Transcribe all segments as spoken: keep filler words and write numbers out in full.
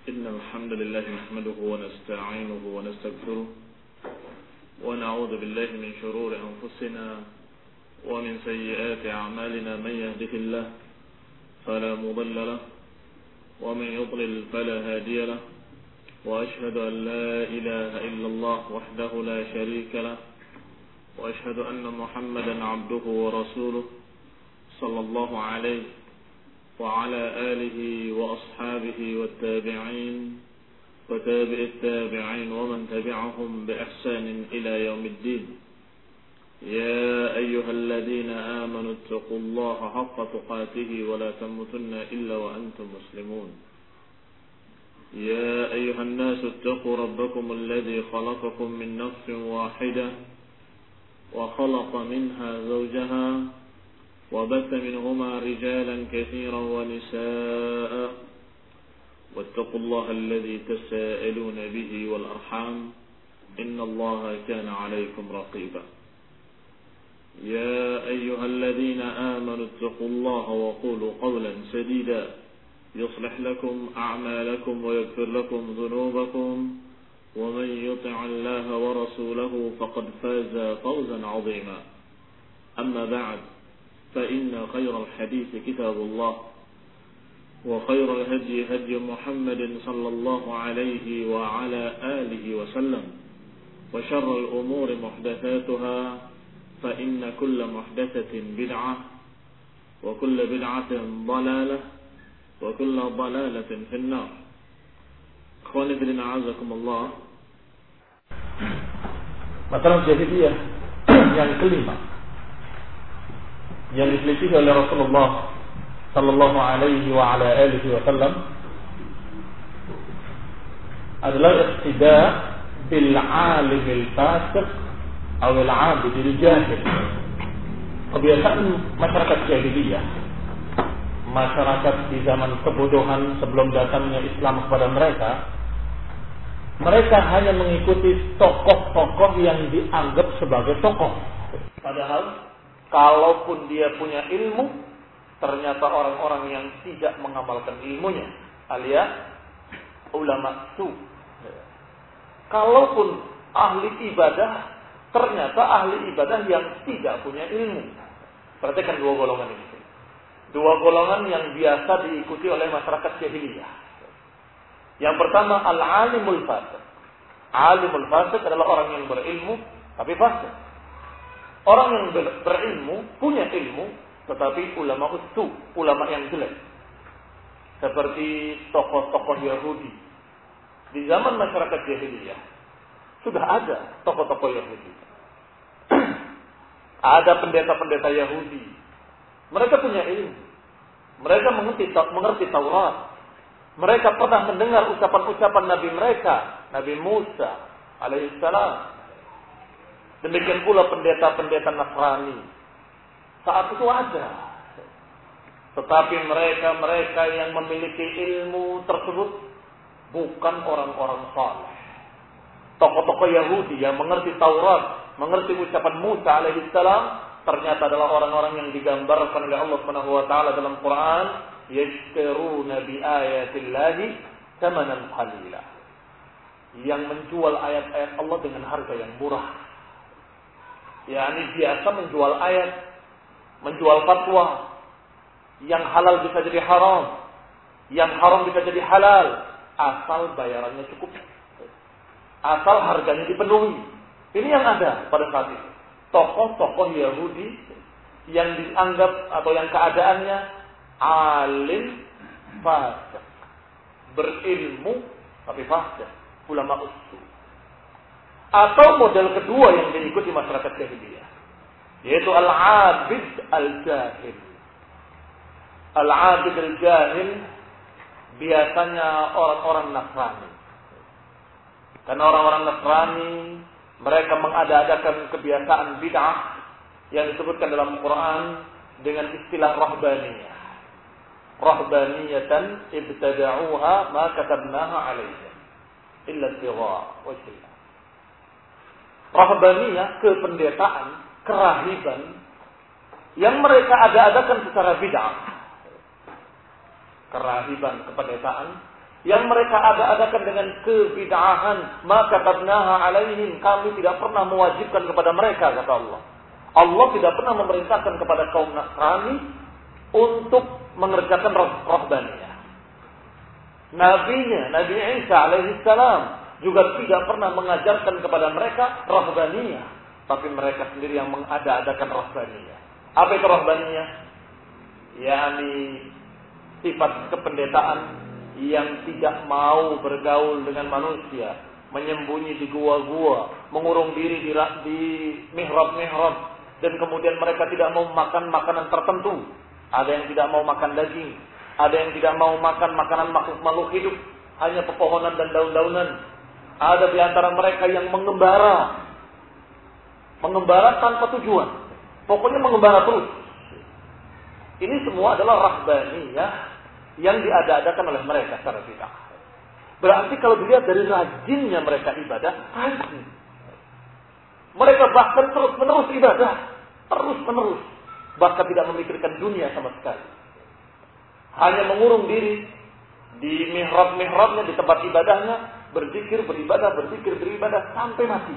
إن الحمد لله نحمده ونستعينه ونستغفره ونعوذ بالله من شرور أنفسنا ومن سيئات أعمالنا. من يهده الله فلا مضل له ومن يضلل فلا هادي له وأشهد أن لا إله إلا الله وحده لا شريك له وأشهد أن محمدا عبده ورسوله صلى الله عليه وعلى آله وأصحابه والتابعين وتابع التابعين ومن تبعهم بإحسان إلى يوم الدين. يا أيها الذين آمنوا اتقوا الله حق تقاته ولا تموتن إلا وأنتم مسلمون. يا أيها الناس اتقوا ربكم الذي خلقكم من نفس واحدة وخلق منها زوجها وبث منهما رجالا كثيرا ونساء واتقوا الله الذي تساءلون به والأرحام إن الله كان عليكم رقيبا. يا أيها الذين آمنوا اتقوا الله وقولوا قولا سديدا يصلح لكم أعمالكم ويغفر لكم ذنوبكم ومن يطع الله ورسوله فقد فاز فوزا عظيما. أما بعد فإن خير الحديث كتاب الله وخير الهدي هدي محمد صلى الله عليه وعلى آله وسلم وشر الأمور محدثاتها فإن كل محدثة بدعة وكل بدعة ضلالة وكل ضلالة في النار. Ikhwani fillah a'azakumullah. Masalah jahiliyah yang kelima yang diteliti oleh Rasulullah sallallahu alaihi wa ala alihi wasallam adalah iqtida' bil 'alim al fasiq atau al 'abid al jahil. Kebiasaan masyarakat jahiliyah, masyarakat di zaman kebodohan sebelum datangnya Islam kepada mereka, mereka hanya mengikuti tokoh-tokoh yang dianggap sebagai tokoh. Padahal kalaupun dia punya ilmu, ternyata orang-orang yang tidak mengamalkan ilmunya, alias ulama su. Kalaupun ahli ibadah, ternyata ahli ibadah yang tidak punya ilmu. Perhatikan dua golongan ini. Dua golongan yang biasa diikuti oleh masyarakat jahiliyah. Yang pertama, al-alimul fasik. Alimul fasik adalah orang yang berilmu tapi fasik. Orang yang ber- berilmu, punya ilmu, tetapi ulama ustu, ulama yang jelek. Seperti tokoh-tokoh Yahudi. Di zaman masyarakat jahiliyah sudah ada tokoh-tokoh Yahudi. Ada pendeta-pendeta Yahudi. Mereka punya ilmu. Mereka mengerti, mengerti Taurat. Mereka pernah mendengar ucapan-ucapan Nabi mereka, Nabi Musa alaihissalam. Demikian pula pendeta-pendeta Nasrani. Saat itu ada. Tetapi mereka-mereka yang memiliki ilmu tersebut bukan orang-orang saleh. Tokoh-tokoh Yahudi yang mengerti Taurat, mengerti ucapan Musa alaihissalam, ternyata adalah orang-orang yang digambarkan oleh Allah Subhanahu wa taala dalam Quran, yashtaruna bi ayatillahi thamanan qalila. Yang menjual ayat-ayat Allah dengan harga yang murah. yakni biasa menjual ayat, menjual fatwa. Yang halal bisa jadi haram, yang haram bisa jadi halal, asal bayarannya cukup, asal harganya dipenuhi. Ini yang ada pada saat itu. Tokoh-tokoh Yahudi yang dianggap atau yang keadaannya alim fasik, berilmu tapi fasik, ulama usul. Atau model kedua yang diikuti masyarakat jahiliyah, yaitu al-abid al-jahil. Al-abid al-jahil biasanya orang-orang Nasrani. Karena orang-orang Nasrani mereka mengada-adakan kebiasaan bid'ah yang disebutkan dalam Quran dengan istilah rahbaniyah. Rahbaniyatan ibtada'uha ma katabnaha 'alaihim illa ibtigha' wajhillah. Rahbaniyah, kependetaan, kerahiban yang mereka ada-adakan secara bid'ah. Kerahiban, kependetaan yang mereka ada-adakan dengan kebid'ahan, maka katabnaha alaihim, kami tidak pernah mewajibkan kepada mereka, kata Allah. Allah tidak pernah memerintahkan kepada kaum Nasrani untuk mengerjakan rahbaniyah. Nabinya, Nabi Isa alaihi salam juga tidak pernah mengajarkan kepada mereka rahbaniyah, tapi mereka sendiri yang mengada-adakan rahbaniyah. Apa itu rahbaniyah? yakni sifat kependetaan yang tidak mau bergaul dengan manusia, menyembunyi di gua-gua, mengurung diri di, di mihrab-mihrab, dan kemudian mereka tidak mau makan makanan tertentu. Ada yang tidak mau makan daging, ada yang tidak mau makan makanan makhluk-makhluk hidup, hanya pepohonan dan daun-daunan. Ada di antara mereka yang mengembara, mengembara tanpa tujuan, pokoknya mengembara terus. Ini semua adalah rahbaniyah yang diada-adakan oleh mereka secara bid'ah. Berarti kalau dilihat dari rajinnya mereka ibadah, rajin. Mereka bahkan terus-menerus ibadah, terus-menerus, bahkan tidak memikirkan dunia sama sekali. Hanya mengurung diri di mihrab-mihrabnya, di tempat ibadahnya, berzikir, beribadah, berzikir, beribadah sampai mati.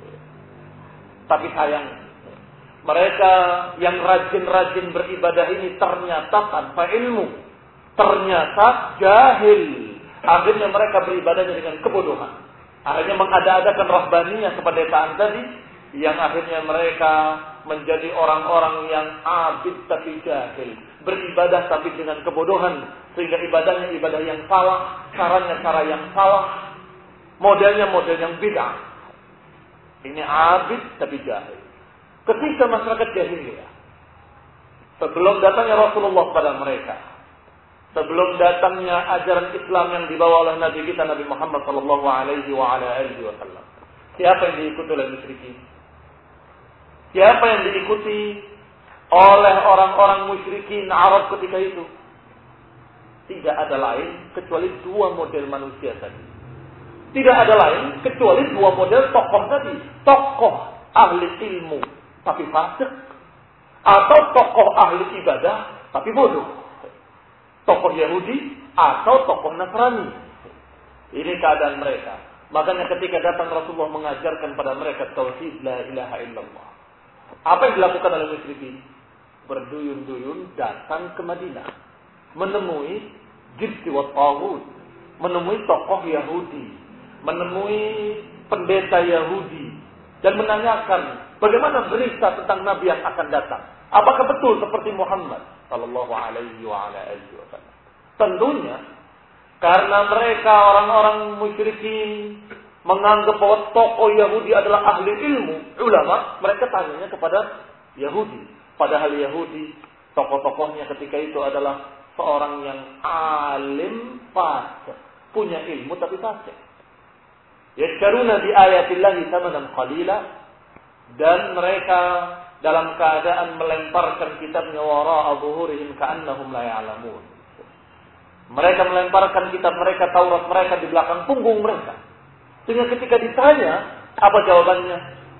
Tapi sayang, mereka yang rajin-rajin beribadah ini ternyata tanpa ilmu, ternyata jahil. Akhirnya mereka beribadahnya dengan kebodohan. Akhirnya mengada-adakan rahbaniyah kependetaan tadi, yang akhirnya mereka menjadi orang-orang yang abid tapi jahil, beribadah tapi dengan kebodohan, sehingga ibadahnya ibadah yang salah, caranya cara yang salah, modelnya model yang bid'ah. Ini abid tapi jahil. Ketika masyarakat jahiliyah, sebelum datangnya Rasulullah pada mereka, sebelum datangnya ajaran Islam yang dibawa oleh Nabi kita Nabi Muhammad sallallahu alaihi wa ala alihi wasallam, siapa yang diikuti oleh musyrikin? Siapa yang diikuti oleh orang-orang musyrikin Arab ketika itu? Tidak ada lain kecuali dua model manusia tadi. Tidak ada lain kecuali dua model tokoh tadi. Tokoh ahli ilmu tapi fasik, atau tokoh ahli ibadah tapi bodoh. Tokoh Yahudi atau tokoh Nasrani. Ini keadaan mereka. Makanya ketika datang Rasulullah mengajarkan pada mereka tauhid la ilaha illallah, apa yang dilakukan oleh musyrikin? Berduyun-duyun datang ke Madinah, menemui jibti wa taghut, menemui tokoh Yahudi, menemui pendeta Yahudi, dan menanyakan bagaimana berita tentang Nabi yang akan datang. Apakah betul seperti Muhammad sallallahu alaihi wa ala alihi wasallam? Tentunya karena mereka orang-orang musyrikin menganggap bahwa tokoh Yahudi adalah ahli ilmu, ulama, mereka tanyanya kepada Yahudi. Padahal Yahudi, tokoh-tokohnya ketika itu adalah seorang yang alim fasik, punya ilmu tapi fasik. Yashtaruna bi ayatillahi thamanan qalila, dan mereka dalam keadaan melemparkan kitabnya wara'a zuhurihim ka'annahum la ya'lamun. Mereka melemparkan kitab mereka, Taurat mereka di belakang punggung mereka. Sehingga ketika ditanya, apa jawabannya?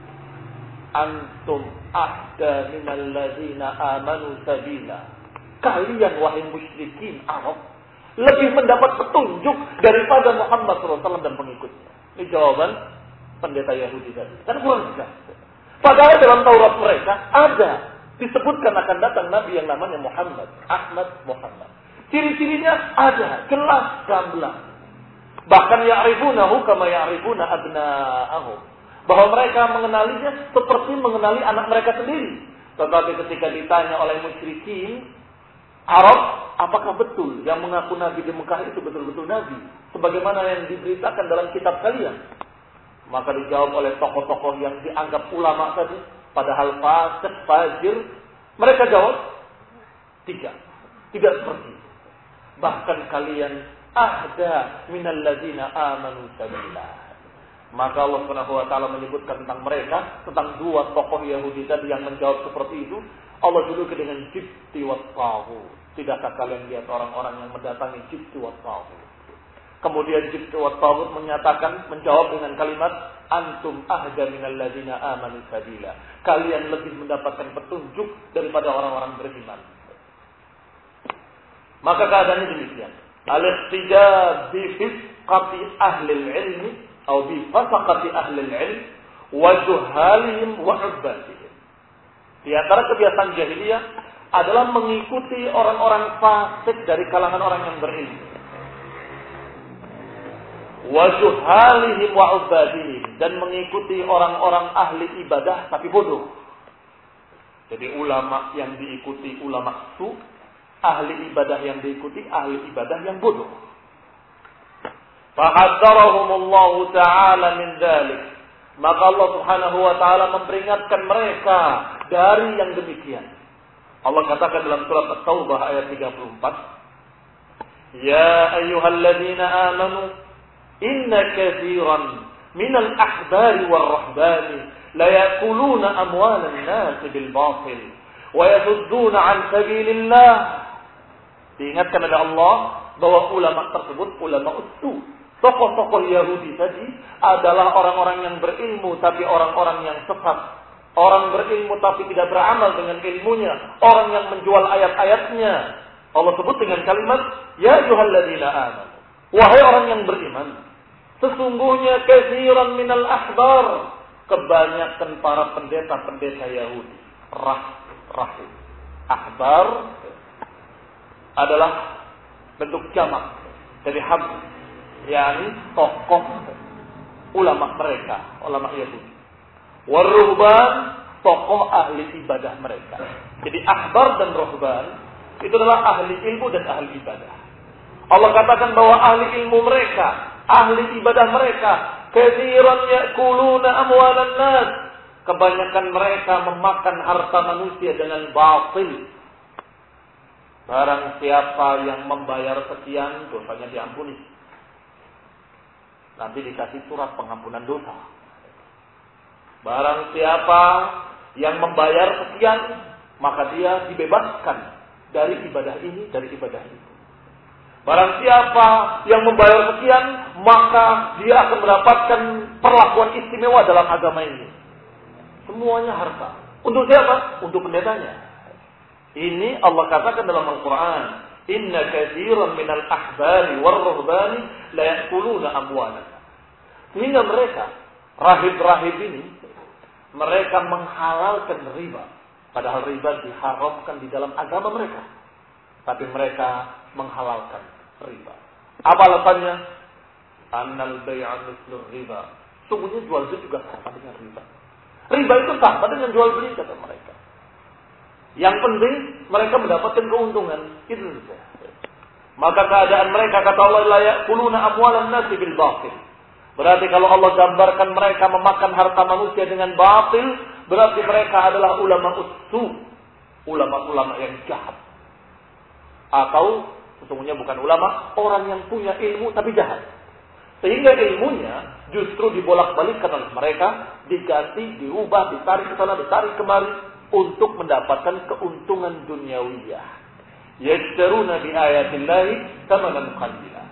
Antum ahda minal ladzina amanu sabila. Kalian wahai musyrikin Arab lebih mendapat petunjuk daripada Muhammad sallallahu alaihi wasallam dan pengikutnya. Ini jawaban pendeta Yahudi tadi. Kan kurang jelas. Padahal dalam Taurat mereka ada disebutkan akan datang Nabi yang namanya Muhammad, Ahmad Muhammad. Ciri-cirinya ada, jelas gamblang. Bahkan ya'rifunahu kama ya'rifuna abna'ahum. Bahwa mereka mengenalinya seperti mengenali anak mereka sendiri. Tetapi ketika ditanya oleh musyrikin Arab, apakah betul yang mengaku Nabi di Mekah itu betul-betul Nabi, sebagaimana yang diberitakan dalam kitab kalian? Maka dijawab oleh tokoh-tokoh yang dianggap ulama tadi, padahal fasik, fajir. Mereka jawab, tidak. Tidak seperti itu. Bahkan kalian ahda minal ladzina amanu sabila. Maka Allah Subhanahu wa taala menyebutkan tentang mereka, tentang dua tokoh Yahudi tadi yang menjawab seperti itu. Allah juluki dengan jibti wa taghut. Tidakkah kalian lihat orang-orang yang mendatangi jibti wa taghut? Kemudian jibti wa taghut menyatakan, menjawab dengan kalimat antum ahda minal ladzina amanu sabila. Kalian lebih mendapatkan petunjuk daripada orang-orang beriman. Maka keadaannya demikian. al-ihtijab bi fisqati ahli al-ilm atau bi fasaqati ahli al-ilm wa juhalihim wa ubbadihim. Di antara kebiasaan jahiliyah adalah mengikuti orang-orang fasik dari kalangan orang yang berilmu. Wa juhalihim wa ubbadihim, dan mengikuti orang-orang ahli ibadah tapi bodoh. Jadi ulama yang diikuti ulama su, ahli ibadah yang diikuti ahli ibadah yang bodoh. Fahadzarahumullahu ta'ala min dzalik. Maka Allah Subhanahu wa taala memperingatkan mereka dari yang demikian. Allah katakan dalam surat At-Taubah ayat tiga puluh empat, "Ya ayyuhalladzina amanu inna katsiran minal ahbari war-rahbani la ya'kuluna amwalan nas bil batil wa yasudduna 'an sabilillah." Diingatkan oleh Allah bahwa ulama tersebut ulama ustu. Tokoh-tokoh Yahudi tadi adalah orang-orang yang berilmu tapi orang-orang yang sesat. Orang berilmu tapi tidak beramal dengan ilmunya. Orang yang menjual ayat-ayatnya. Allah sebut dengan kalimat, "Ya ayyuhalladzina amanu." Wahai orang yang beriman. Sesungguhnya katsiran minal ahbar. Kebanyakan para pendeta-pendeta Yahudi. Rah, rahib. Ahbar adalah bentuk jamak dari hab. yakni tokoh ulama mereka, ulama Yahudi. Waruhban, tokoh ahli ibadah mereka. Jadi ahbar dan ruhban itu adalah ahli ilmu dan ahli ibadah. Allah katakan bahwa ahli ilmu mereka, ahli ibadah mereka, katsiran ya'kuluna amwalan nas. Kebanyakan mereka memakan harta manusia dengan batil. Barang siapa yang membayar sekian, dosanya diampuni. Nanti dikasih surat pengampunan dosa. Barang siapa yang membayar sekian, maka dia dibebaskan dari ibadah ini, dari ibadah itu. Barang siapa yang membayar sekian, maka dia akan mendapatkan perlakuan istimewa dalam agama ini. Semuanya harta. Untuk siapa? Untuk pendetanya. Ini Allah katakan dalam Al-Quran. Inna katsiran minal ahbari war-ruhbani la ya'kuluna amwalan. Sehingga mereka, rahib-rahib ini, mereka menghalalkan riba. Padahal riba diharamkan di dalam agama mereka. Tapi mereka menghalalkan riba. Apa alasannya? Annal bay'a mislur riba. Sungguhnya jual beli juga sama dengan riba. Riba itu sama dengan jual beli kata mereka. Yang penting mereka mendapatkan keuntungan. Itu saja. Maka keadaan mereka kata Allah la ya'kuluna amwalan nasi bil batil. Berarti kalau Allah gambarkan mereka memakan harta manusia dengan batil, berarti mereka adalah ulama usu, ulama-ulama yang jahat. Atau sesungguhnya bukan ulama, orang yang punya ilmu tapi jahat. Sehingga ilmunya justru dibolak-balikkan oleh mereka, diganti, diubah, ditarik ke sana, ditarik kemari untuk mendapatkan keuntungan duniawiyah. Yashtaruna bi ayatillahi thamanan qalila.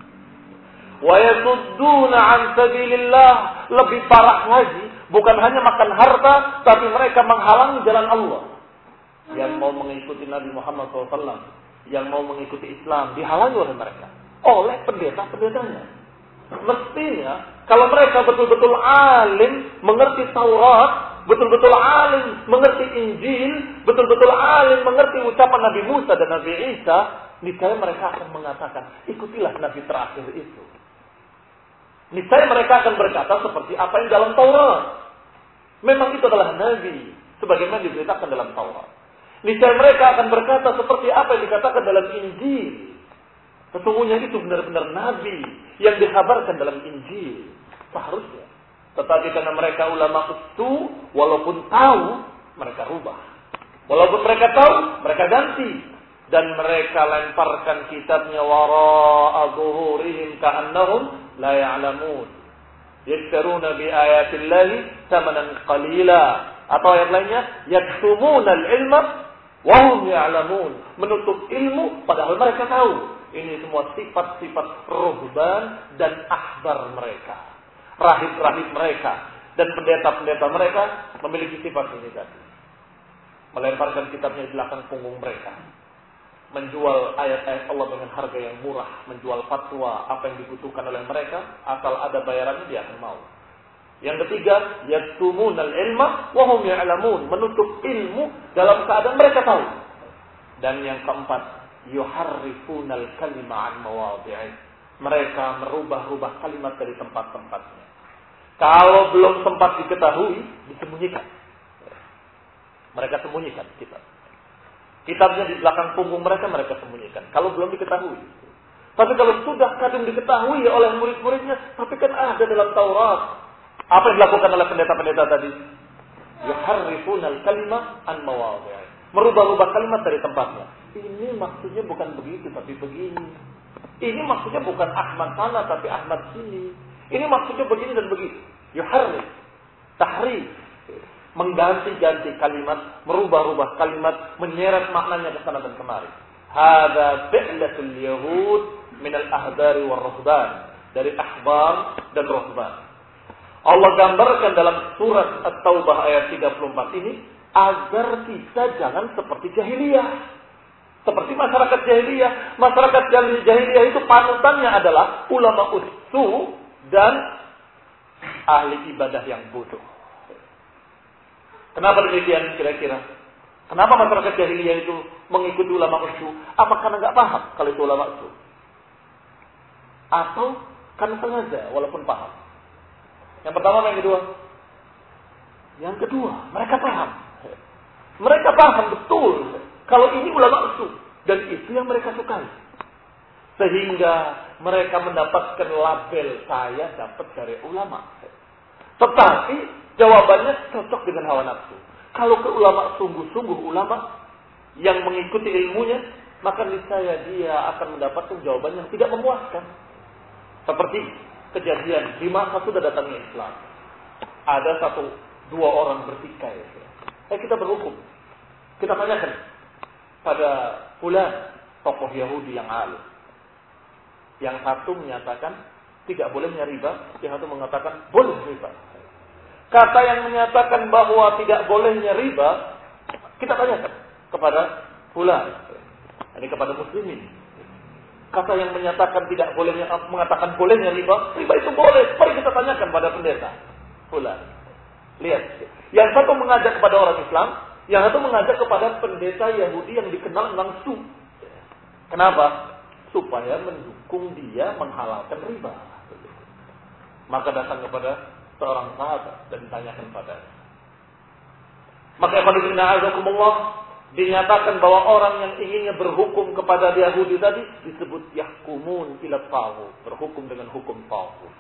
Wa yasudduna 'an sabilillah. Lebih parah lagi, bukan hanya makan harta, tapi mereka menghalangi jalan Allah. Yang mau mengikuti Nabi Muhammad shallallahu alaihi wasallam, yang mau mengikuti Islam, dihalangi oleh mereka, oleh pendeta-pendetanya. Mestinya, kalau mereka betul-betul alim, mengerti Taurat, betul-betul alim, mengerti Injil, betul-betul alim, mengerti ucapan Nabi Musa dan Nabi Isa, niscaya mereka akan mengatakan, ikutilah Nabi terakhir itu. Niscaya mereka akan berkata seperti apa yang dalam Taurat. Memang itu adalah Nabi, sebagaimana diberitakan dalam Taurat. Niscaya mereka akan berkata seperti apa yang dikatakan dalam Injil. Sesungguhnya itu benar-benar Nabi yang dikabarkan dalam Injil. Seharusnya. Tetapi karena mereka ulama itu, walaupun tahu, mereka rubah. Walaupun mereka tahu, mereka ganti. Dan mereka lemparkan kitabnya wara'a zuhurihim ka'annahum la ya'lamun. Yashtaruna bi ayatillahi thamanan qalila. Atau ayat lainnya, yaktumuna al-ilma wa hum ya'lamun. Menutup ilmu padahal mereka tahu. Ini semua sifat-sifat ruhban dan ahbar mereka. Rahib-rahib mereka dan pendeta-pendeta mereka memiliki sifat ini tadi. Melemparkan kitabnya di belakang punggung mereka. menjual ayat-ayat Allah dengan harga yang murah, menjual fatwa apa yang dibutuhkan oleh mereka, asal ada bayarannya dia akan mau. Yang ketiga, yaktumunal ilma wa hum ya'lamun, menutup ilmu dalam keadaan mereka tahu. Dan yang keempat, yuharrifunal kalima an mawadhi'i, mereka merubah-rubah kalimat dari tempat-tempatnya. Kalau belum sempat diketahui, disembunyikan. Mereka sembunyikan kitab. Kitabnya di belakang punggung mereka, mereka sembunyikan. Kalau belum diketahui. Tapi kalau sudah kadang diketahui oleh murid-muridnya, tapi kan ada dalam Taurat. Apa yang dilakukan oleh pendeta-pendeta tadi? Yuharrifunal kalima an mawadhi'i, merubah-rubah kalimat dari tempatnya. Ini maksudnya bukan begitu, tapi begini. Ini maksudnya bukan Ahmad sana, tapi Ahmad sini. Ini maksudnya begini dan begitu. Yuharrif, tahrif, mengganti-ganti kalimat, merubah-rubah kalimat, menyeret maknanya ke sana dan kemari. Hada fi'latul yahud min al-ahbari wal ruhban, dari ahbar dan ruhban. Allah gambarkan dalam surat At-Taubah ayat tiga puluh empat ini agar kita jangan seperti jahiliyah. Seperti masyarakat jahiliyah. Masyarakat jahiliyah itu panutannya adalah ulama usu dan ahli ibadah yang bodoh. Kenapa demikian kira-kira? Kenapa masyarakat jahiliyah itu mengikuti ulama usu? Apa karena nggak paham kalau itu ulama usu? Atau karena sengaja walaupun paham? Yang pertama, yang kedua? Yang kedua, mereka paham. Mereka paham betul kalau ini ulama usul dan itu yang mereka sukai. Sehingga mereka mendapatkan label saya dapat dari ulama. Tetapi jawabannya cocok dengan hawa nafsu. Kalau ke ulama sungguh-sungguh ulama yang mengikuti ilmunya, maka niscaya dia akan mendapatkan jawaban yang tidak memuaskan. Seperti kejadian di masa sudah datangnya Islam. Ada satu dua orang bertikai. Eh kita berhukum. Kita tanyakan pada fulan, tokoh Yahudi yang alim. Yang satu menyatakan tidak bolehnya riba, yang satu mengatakan boleh riba. Kata yang menyatakan bahwa tidak bolehnya riba, kita tanyakan kepada fulan, ini kepada muslimin. Kata yang menyatakan tidak bolehnya, mengatakan bolehnya riba, riba itu boleh. Mari kita tanyakan pada pendeta. Fulan. Lihat. Yang satu mengajak kepada orang Islam, yang satu mengajak kepada pendeta Yahudi yang dikenal langsung. Kenapa? Supaya mendukung dia menghalalkan riba. Maka datang kepada seorang sahabat dan ditanyakan padanya. Maka ikhwanifillah azakumullah, dinyatakan bahwa orang yang inginnya berhukum kepada Yahudi tadi disebut yahkumun ila taghut, berhukum dengan hukum taghut.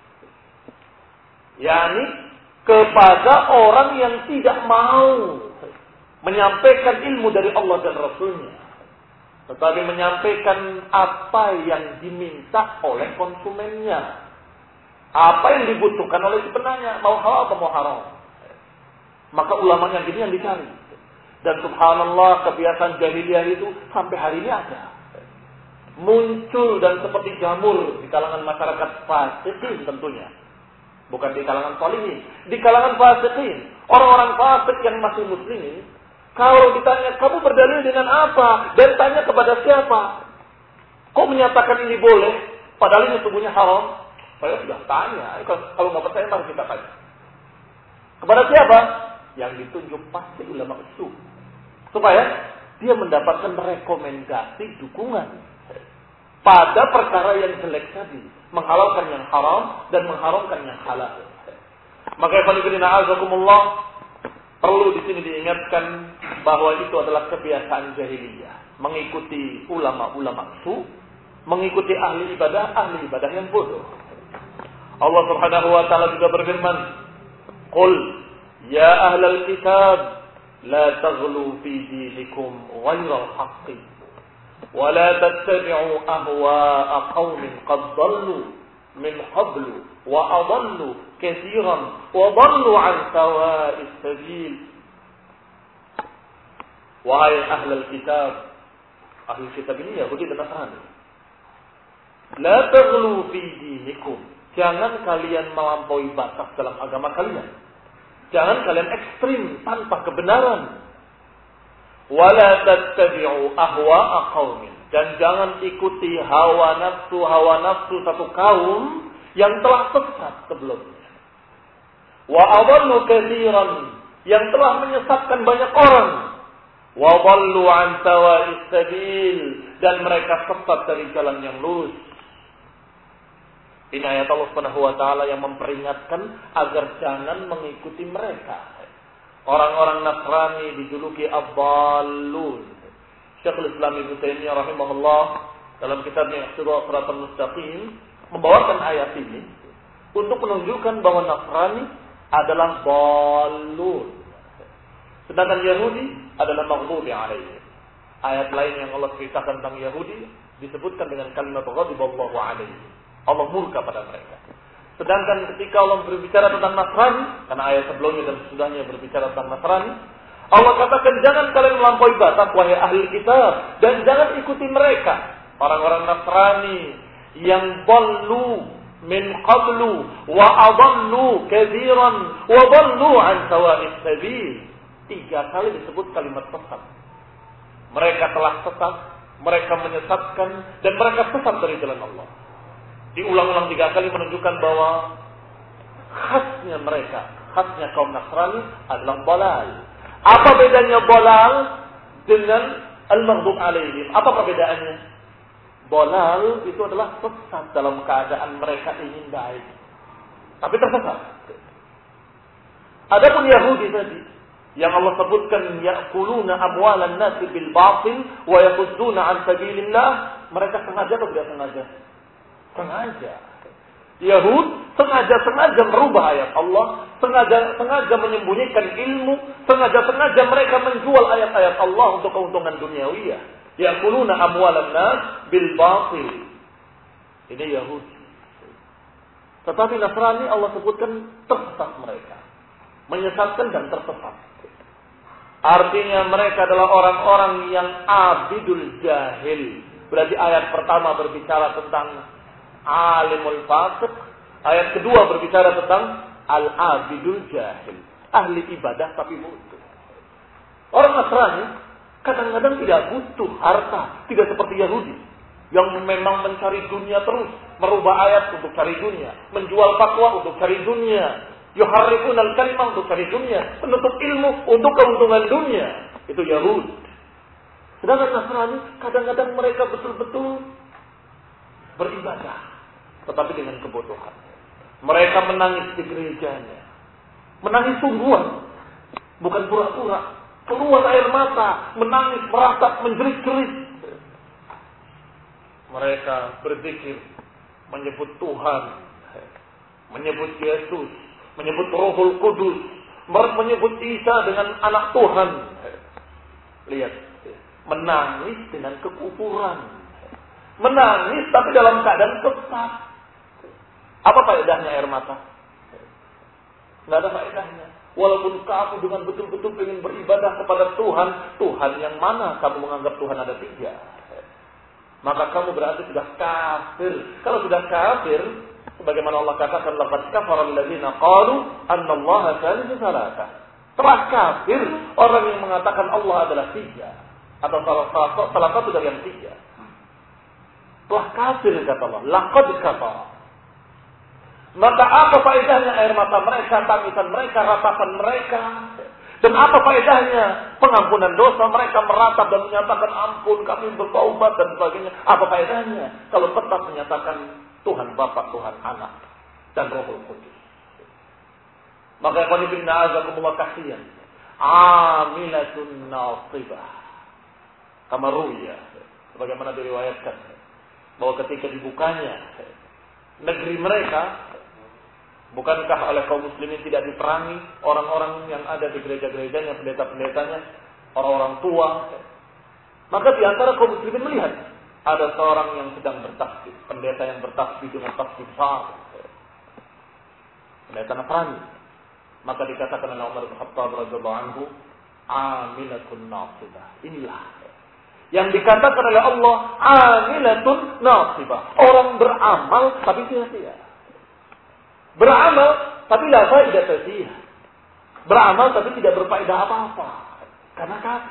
yakni kepada orang yang tidak mau menyampaikan ilmu dari Allah dan Rasulnya, tetapi menyampaikan apa yang diminta oleh konsumennya, apa yang dibutuhkan oleh si penanya, mau halal atau mau haram. Maka ulama yang gini yang dicari. Dan subhanallah, kebiasaan jahiliyah itu sampai hari ini ada. Muncul dan seperti jamur di kalangan masyarakat fasikin tentunya. Bukan di kalangan salihin. Di kalangan fasikin. Orang-orang fasik yang masih muslimin, kalau ditanya, kamu berdalil dengan apa? Dan tanya kepada siapa? Kok menyatakan ini boleh? Padahal ini sesungguhnya haram. Saya sudah tanya. Kalau nggak percaya, mari kita tanya. Kepada siapa? Yang ditunjuk pasti ulama usul. Supaya dia mendapatkan rekomendasi dukungan pada perkara yang jelek tadi, menghalalkan yang haram dan mengharamkan yang halal. Maka ikhwanifillah a'azakumullah, perlu di sini diingatkan bahwa itu adalah kebiasaan jahiliyah, mengikuti ulama-ulama su, mengikuti ahli ibadah, ahli ibadah yang bodoh. Allah Subhanahu wa taala juga berfirman, "Qul ya ahlal kitab la taghlu fi dinikum ghairal haqqi wa la tattabi'u ahwa'a qaumin qad dhallu min qablu wa adallu katsiran wa dhallu 'an sawa'is sabil." Wahai ahlul kitab, ahli kitab ini Yahudi dan Nasrani, la taghlu fi dinikum, jangan kalian melampaui batas dalam agama kalian. Jangan kalian ekstrim tanpa kebenaran. Wala tattabi'u ahwa'a qaumin. Dan jangan ikuti hawa nafsu hawa nafsu satu kaum yang telah sesat sebelumnya. Wa adallu katsiran, yang telah menyesatkan banyak orang. Wa dhallu an sawa'is sabil, dan mereka sesat dari jalan yang lurus. Ini ayat Allah Subhanahu wa taala yang memperingatkan agar jangan mengikuti mereka. Orang-orang Nasrani dijuluki ad-dallun. Syekhul Islam Ibnu Taimiyah rahimahullah dalam kitabnya Iqtidha' Shiratal Mustaqim membawakan ayat ini untuk menunjukkan bahwa Nasrani adalah dallun. Sedangkan Yahudi adalah maghdubi alaihim. Ayat lain yang Allah ceritakan tentang Yahudi disebutkan dengan kalimat ghadiballahu alaihim. Allah murka pada mereka. Sedangkan ketika Allah berbicara tentang Nasrani, karena ayat sebelumnya dan sesudahnya berbicara tentang Nasrani, Allah katakan jangan kalian melampaui batas wahai ahli kitab, dan jangan ikuti mereka, orang-orang Nasrani yang dhallu min qablu wa adallu katsiran wa dhallu an sawa'is sabil. Tiga kali disebut kalimat sesat. Mereka telah sesat, mereka menyesatkan, dan mereka sesat dari jalan Allah. Diulang-ulang tiga kali menunjukkan bahwa khasnya mereka, khasnya kaum Nasrani adalah balal. Apa bedanya balal dengan al-maghdub alaihim? Apa perbedaannya? Balal itu adalah sesat dalam keadaan mereka ingin baik, tapi tersesat. Adapun Yahudi tadi yang Allah sebutkan ya'kuluna amwalan nasi bil batil wa yasudduna an sabilillah, mereka sengaja atau tidak sengaja? Sengaja. Yahud sengaja-sengaja merubah ayat Allah, sengaja-sengaja menyembunyikan ilmu, sengaja-sengaja mereka menjual ayat-ayat Allah untuk keuntungan duniawiyah. Ya'kuluna amwalan nas bil batil. Ini Yahudi. Tetapi Nasrani Allah sebutkan tersesat mereka, menyesatkan dan tersesat. Artinya mereka adalah orang-orang yang abidul jahil. Berarti ayat pertama berbicara tentang alimul fasik, ayat kedua berbicara tentang al-abidul jahil, ahli ibadah tapi bodoh. Orang Nasrani kadang-kadang tidak butuh harta, tidak seperti Yahudi yang memang mencari dunia terus, merubah ayat untuk cari dunia, menjual fatwa untuk cari dunia, yuharrifuna al-kalimah untuk cari dunia, menuntut ilmu untuk keuntungan dunia. Itu Yahudi. Sedangkan Nasrani kadang-kadang mereka betul-betul beribadah, tetapi dengan kebodohan. Mereka menangis di gerejanya, menangis sungguhan, bukan pura-pura, keluar air mata, menangis, meratap, menjerit-jerit. Mereka berzikir, menyebut Tuhan, menyebut Yesus, menyebut Rohul Kudus, menyebut Isa dengan anak Tuhan. Lihat, menangis dengan kekufuran. Menangis tapi dalam keadaan sesat. Apa faedahnya air mata? Tidak ada faedahnya. Walaupun kamu dengan betul-betul ingin beribadah kepada Tuhan, Tuhan yang mana kamu menganggap Tuhan ada tiga? Maka kamu berarti sudah kafir. Kalau sudah kafir, sebagaimana Allah katakan, laqad kafara alladziina qalu annallaha thalithu tsalatsa. Telah kafir orang yang mengatakan Allah adalah tiga, atau salah satu salah satu dari yang tiga. Telah kafir kata Allah, laqad kafara. Maka apa faedahnya air mata mereka, tangisan mereka, ratapan mereka? Dan apa faedahnya pengampunan dosa mereka meratap dan menyatakan ampun, kami bertaubat dan sebagainya? Apa faedahnya kalau tetap menyatakan Tuhan Bapa, Tuhan Anak, dan Rohul Kudus? Maka ikhwan fillah azakumullah kasihan, amilatun nasibah. Kama ruya, sebagaimana diriwayatkan bahwa ketika dibukanya negeri mereka, bukankah oleh kaum muslimin tidak diperangi orang-orang yang ada di gereja-gerejanya, pendeta-pendetanya, orang-orang tua? Maka di antara kaum muslimin melihat ada seorang yang sedang bertasbih, pendeta yang bertasbih dengan tasbih besar, pendeta Nasrani. Maka dikatakan oleh Umar bin Khattab radhiyallahu anhu, amilatun nasibah. Inilah yang dikatakan oleh Allah, amilatun nasibah. Orang beramal tapi sia-sia. Beramal tapi la faedah sia. Beramal tapi tidak berfaedah apa-apa. Karena kafir.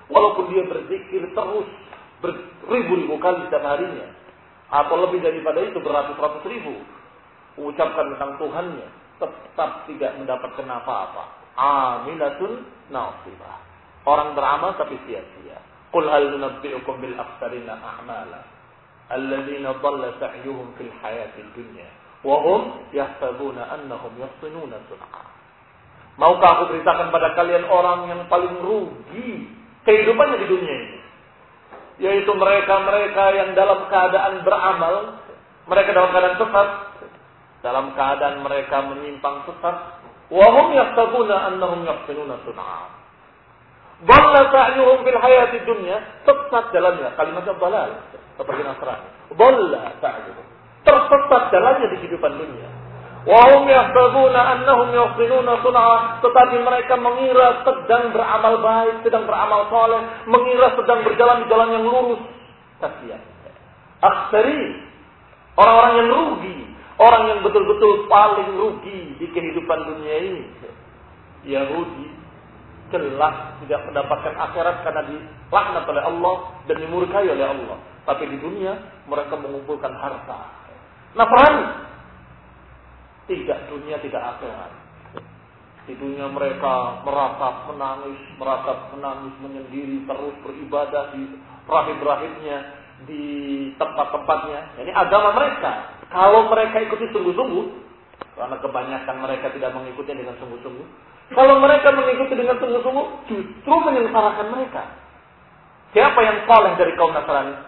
Walaupun dia berzikir terus beribu-ribu kali setiap harinya, atau lebih daripada itu beratus-ratus ribu, mengucapkan tentang Tuhannya, tetap tidak mendapatkan apa-apa. Amilatun nasibah. Orang beramal tapi sia-sia. Qul hal nunabbi'ukum bil akhsarina a'mala alladzina dhalla sa'yuhum fil hayatid dunya wa hum yahsabuna annahum yuhsinuna sun'a. Maukah aku beritakan pada kalian orang yang paling rugi kehidupannya di dunia ini, yaitu mereka-mereka yang dalam keadaan beramal, mereka dalam keadaan sesat, dalam keadaan mereka menyimpang sesat, wa hum yahsabuna annahum yuhsinuna sun'a. Dhalla sa'yuhum fil hayatid dunya, sesat jalannya, kalimatnya dhalal, seperti Nasrani. Dhalla sa'yuhum, tersesat jalannya di kehidupan dunia. Wa hum yahsabuna annahum yuhsinuna sun'a, tetapi mereka mengira sedang beramal baik, sedang beramal saleh, mengira sedang berjalan di jalan yang lurus. Kasihan. Akhsari, orang-orang yang rugi, orang yang betul-betul paling rugi di kehidupan dunia ini. Yahudi jelas tidak mendapatkan akhirat karena dilaknat oleh Allah dan dimurkai oleh Allah. Tapi di dunia mereka mengumpulkan harta. Nasrani tidak dunia, tidak akhirat. Di dunia mereka meratap, menangis, meratap, menangis, menyendiri, terus beribadah di rahib-rahibnya, di tempat-tempatnya. Ini agama mereka. Kalau mereka ikuti sungguh-sungguh, karena kebanyakan mereka tidak mengikutinya dengan sungguh-sungguh. Kalau mereka mengikuti dengan sungguh-sungguh, justru menyengsarakan mereka. Siapa yang saleh dari kaum Nasrani?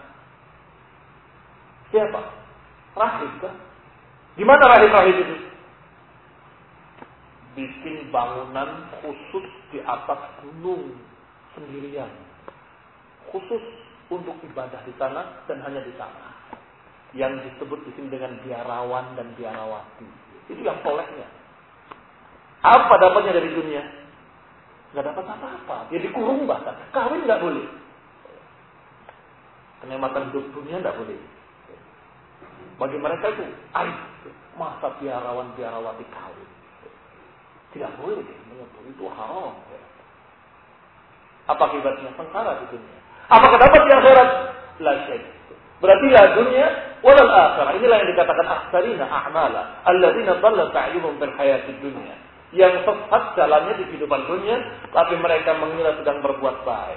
Siapa? Rahib kan? Di mana rahib-rahib itu? Bikin bangunan khusus di atas gunung sendirian, khusus untuk ibadah di sana dan hanya di sana. Yang disebut di sini dengan biarawan dan biarawati. Itu yang solehnya. Apa dapatnya dari dunia? Nggak dapat apa-apa. Dia dikurung bahkan. Kawin nggak boleh. Kenikmatan hidup dunia nggak boleh. Bagi mereka itu aib. Masa biarawan biarawati kawin? Tidak boleh. Itu haram. Apa akibatnya? Sengsara di dunia. Apakah dapat di akhirat? La syai'. Berarti la dunia walal akhirah. Inilah yang dikatakan akhsarina a'mala alladzina dhalla sa'yuhum fil hayatid dunya. Yang sesat jalannya di kehidupan dunia, tapi mereka mengira sedang berbuat baik.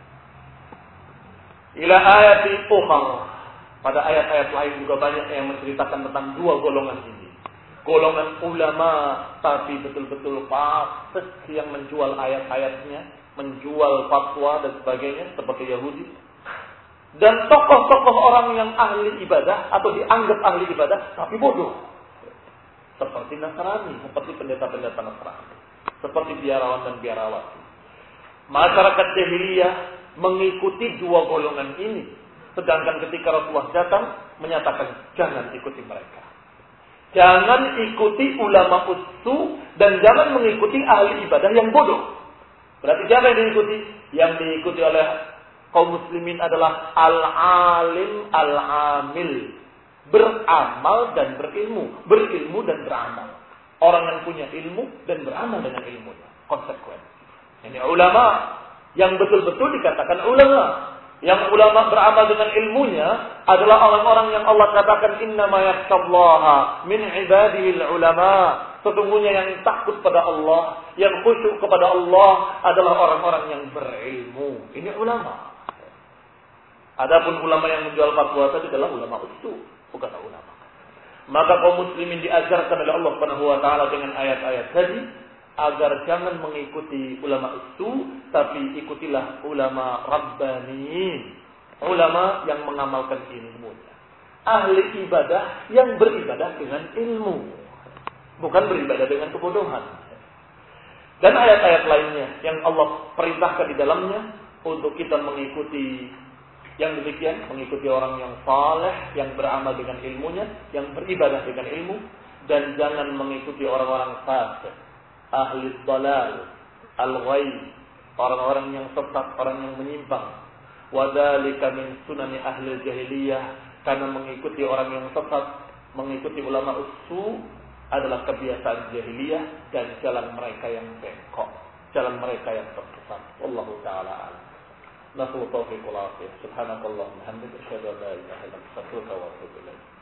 Ila ayati ukhra. Pada ayat-ayat lain juga banyak yang menceritakan tentang dua golongan ini. Golongan ulama tapi betul-betul fasik yang menjual ayat-ayatnya, menjual fatwa dan sebagainya seperti Yahudi. Dan tokoh-tokoh orang yang ahli ibadah atau dianggap ahli ibadah tapi bodoh. Seperti Nasrani, seperti pendeta-pendeta Nasrani, seperti biarawan dan biarawati. Masyarakat jahiliyah mengikuti dua golongan ini, sedangkan ketika Rasulullah datang menyatakan jangan ikuti mereka, jangan ikuti ulama usu dan jangan mengikuti ahli ibadah yang bodoh. Berarti siapa yang diikuti? Yang diikuti oleh kaum muslimin adalah al-alim al-amil, beramal dan berilmu, berilmu dan beramal. Orang yang punya ilmu dan beramal dengan ilmunya, konsekuen. Ini ulama yang betul-betul dikatakan ulama. Yang ulama beramal dengan ilmunya adalah orang-orang yang Allah katakan innama yakhshallaha min ibadihi ulama. Sesungguhnya yang takut pada Allah, yang khusyuk kepada Allah adalah orang-orang yang berilmu. Ini ulama. Adapun ulama yang menjual fatwa tadi adalah ulama usul, bukan ulama. Maka kaum muslimin diajarkan oleh Allah Subhanahu wa taala dengan ayat-ayat tadi agar jangan mengikuti ulama usul, tapi ikutilah ulama rabbani, ulama yang mengamalkan ilmunya. Ahli ibadah yang beribadah dengan ilmu, bukan beribadah dengan kebodohan. Dan ayat-ayat lainnya yang Allah perintahkan di dalamnya untuk kita mengikuti yang demikian, mengikuti orang yang saleh, yang beramal dengan ilmunya, yang beribadah dengan ilmu, dan jangan mengikuti orang-orang fasik, ahli dhalal, al-ghayy, orang-orang yang sesat, orang yang menyimpang. Wa dzalika min sunani ahli jahiliyah, karena mengikuti orang yang sesat, mengikuti ulama usu adalah kebiasaan jahiliyah dan jalan mereka yang bengkok, jalan mereka yang tersesat. Wallahu taala a'lam. Nasallahu taufiq wal afiyah. Subhanakallahumma hamdika asyhadu an la ilaha illa anta astaghfiruka wa atubu ilaik.